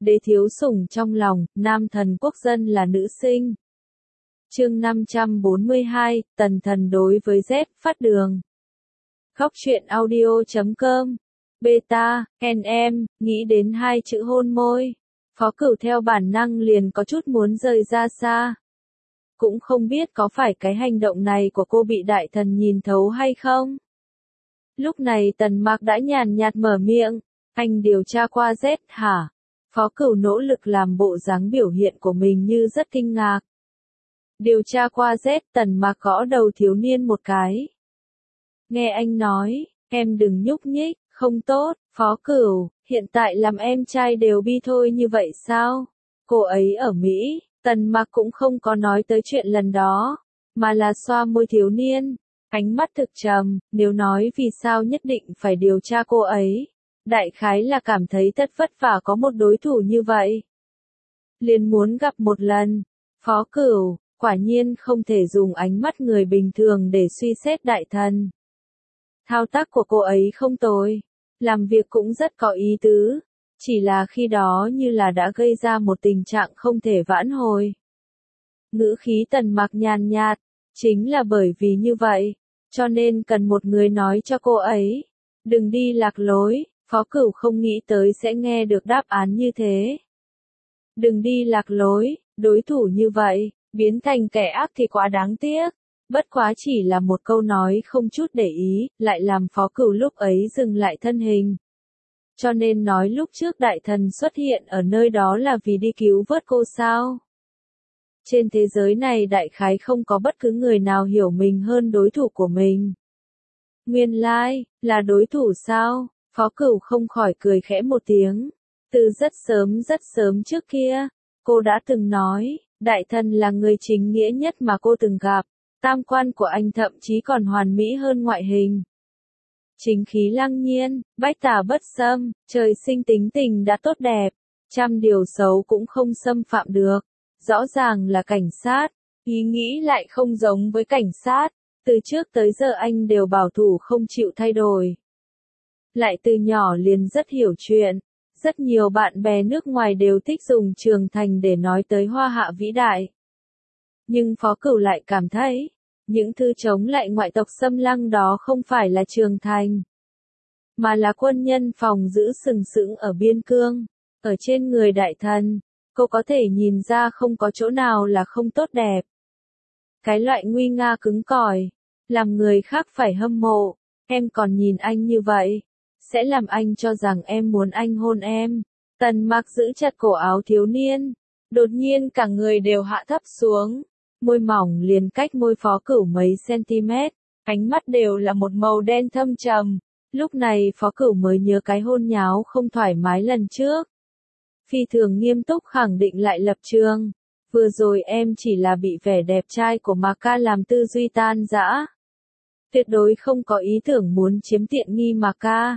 đế thiếu sủng trong lòng, nam thần quốc dân là nữ sinh. Chương 542, tần thần đối với Z, phát đường. Góc truyện audio.com. Beta, em, nghĩ đến hai chữ hôn môi. Phó Cửu theo bản năng liền có chút muốn rời ra xa. Cũng không biết có phải cái hành động này của cô bị đại thần nhìn thấu hay không. Lúc này Tần Mạc đã nhàn nhạt mở miệng, anh điều tra qua Z hả? Phó Cửu nỗ lực làm bộ dáng biểu hiện của mình như rất kinh ngạc. Điều tra qua Z, Tần Mạc gõ đầu thiếu niên một cái. Nghe anh nói, em đừng nhúc nhích, không tốt, Phó Cửu, hiện tại làm em trai đều bi thôi như vậy sao? Cô ấy ở Mỹ, Tần Mạc cũng không có nói tới chuyện lần đó, mà là xoa môi thiếu niên, ánh mắt thực trầm, nếu nói vì sao nhất định phải điều tra cô ấy. Đại khái là cảm thấy thật vất vả có một đối thủ như vậy. Liền muốn gặp một lần, Phó Cửu, quả nhiên không thể dùng ánh mắt người bình thường để suy xét đại thần. Thao tác của cô ấy không tồi, làm việc cũng rất có ý tứ, chỉ là khi đó như là đã gây ra một tình trạng không thể vãn hồi. Ngữ khí Tần Mạc nhàn nhạt, chính là bởi vì như vậy, cho nên cần một người nói cho cô ấy, đừng đi lạc lối. Phó Cửu không nghĩ tới sẽ nghe được đáp án như thế. Đừng đi lạc lối, đối thủ như vậy, biến thành kẻ ác thì quá đáng tiếc. Bất quá chỉ là một câu nói không chút để ý, lại làm Phó Cửu lúc ấy dừng lại thân hình. Cho nên nói lúc trước đại thần xuất hiện ở nơi đó là vì đi cứu vớt cô sao? Trên thế giới này đại khái không có bất cứ người nào hiểu mình hơn đối thủ của mình. Nguyên lai, là đối thủ sao? Phó Cửu không khỏi cười khẽ một tiếng. Từ rất sớm trước kia, cô đã từng nói, đại thần là người chính nghĩa nhất mà cô từng gặp. Tam quan của anh thậm chí còn hoàn mỹ hơn ngoại hình. Chính khí lăng nhiên, bách tà bất xâm, trời sinh tính tình đã tốt đẹp, trăm điều xấu cũng không xâm phạm được. Rõ ràng là cảnh sát, ý nghĩ lại không giống với cảnh sát. Từ trước tới giờ anh đều bảo thủ không chịu thay đổi. Lại từ nhỏ liền rất hiểu chuyện, rất nhiều bạn bè nước ngoài đều thích dùng Trường Thành để nói tới Hoa Hạ vĩ đại. Nhưng Phó Cửu lại cảm thấy, những thứ chống lại ngoại tộc xâm lăng đó không phải là Trường Thành, mà là quân nhân phòng giữ sừng sững ở biên cương, ở trên người đại thần, cô có thể nhìn ra không có chỗ nào là không tốt đẹp. Cái loại nguy nga cứng cỏi, làm người khác phải hâm mộ, em còn nhìn anh như vậy. Sẽ làm anh cho rằng em muốn anh hôn em. Tần Mạc giữ chặt cổ áo thiếu niên. Đột nhiên cả người đều hạ thấp xuống. Môi mỏng liền cách môi Phó Cửu mấy cm. Ánh mắt đều là một màu đen thâm trầm. Lúc này Phó Cửu mới nhớ cái hôn nháo không thoải mái lần trước. Phi thường nghiêm túc khẳng định lại lập trường. Vừa rồi em chỉ là bị vẻ đẹp trai của Mạc ca làm tư duy tan rã. Tuyệt đối không có ý tưởng muốn chiếm tiện nghi Mạc ca.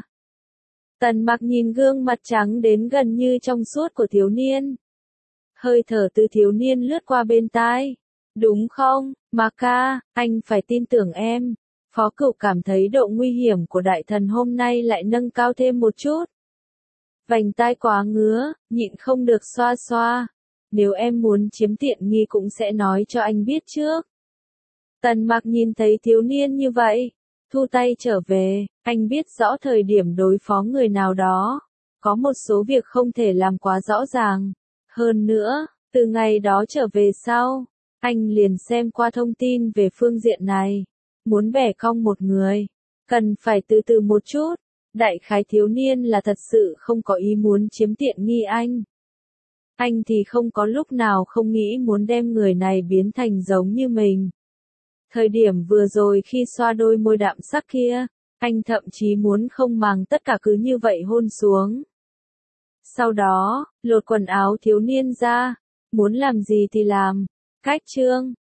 Tần Mạc nhìn gương mặt trắng đến gần như trong suốt của thiếu niên. Hơi thở từ thiếu niên lướt qua bên tai. Đúng không, Mạc ca, anh phải tin tưởng em. Phó Cửu cảm thấy độ nguy hiểm của đại thần hôm nay lại nâng cao thêm một chút. Vành tai quá ngứa, nhịn không được xoa xoa. Nếu em muốn chiếm tiện nghi cũng sẽ nói cho anh biết trước. Tần Mạc nhìn thấy thiếu niên như vậy. Thu tay trở về, anh biết rõ thời điểm đối phó người nào đó. Có một số việc không thể làm quá rõ ràng. Hơn nữa, từ ngày đó trở về sau, anh liền xem qua thông tin về phương diện này. Muốn bẻ cong một người, cần phải từ từ một chút. Đại khái thiếu niên là thật sự không có ý muốn chiếm tiện nghi anh. Anh thì không có lúc nào không nghĩ muốn đem người này biến thành giống như mình. Thời điểm vừa rồi khi xoa đôi môi đạm sắc kia, anh thậm chí muốn không màng tất cả cứ như vậy hôn xuống. Sau đó, lột quần áo thiếu niên ra, muốn làm gì thì làm. Cách chương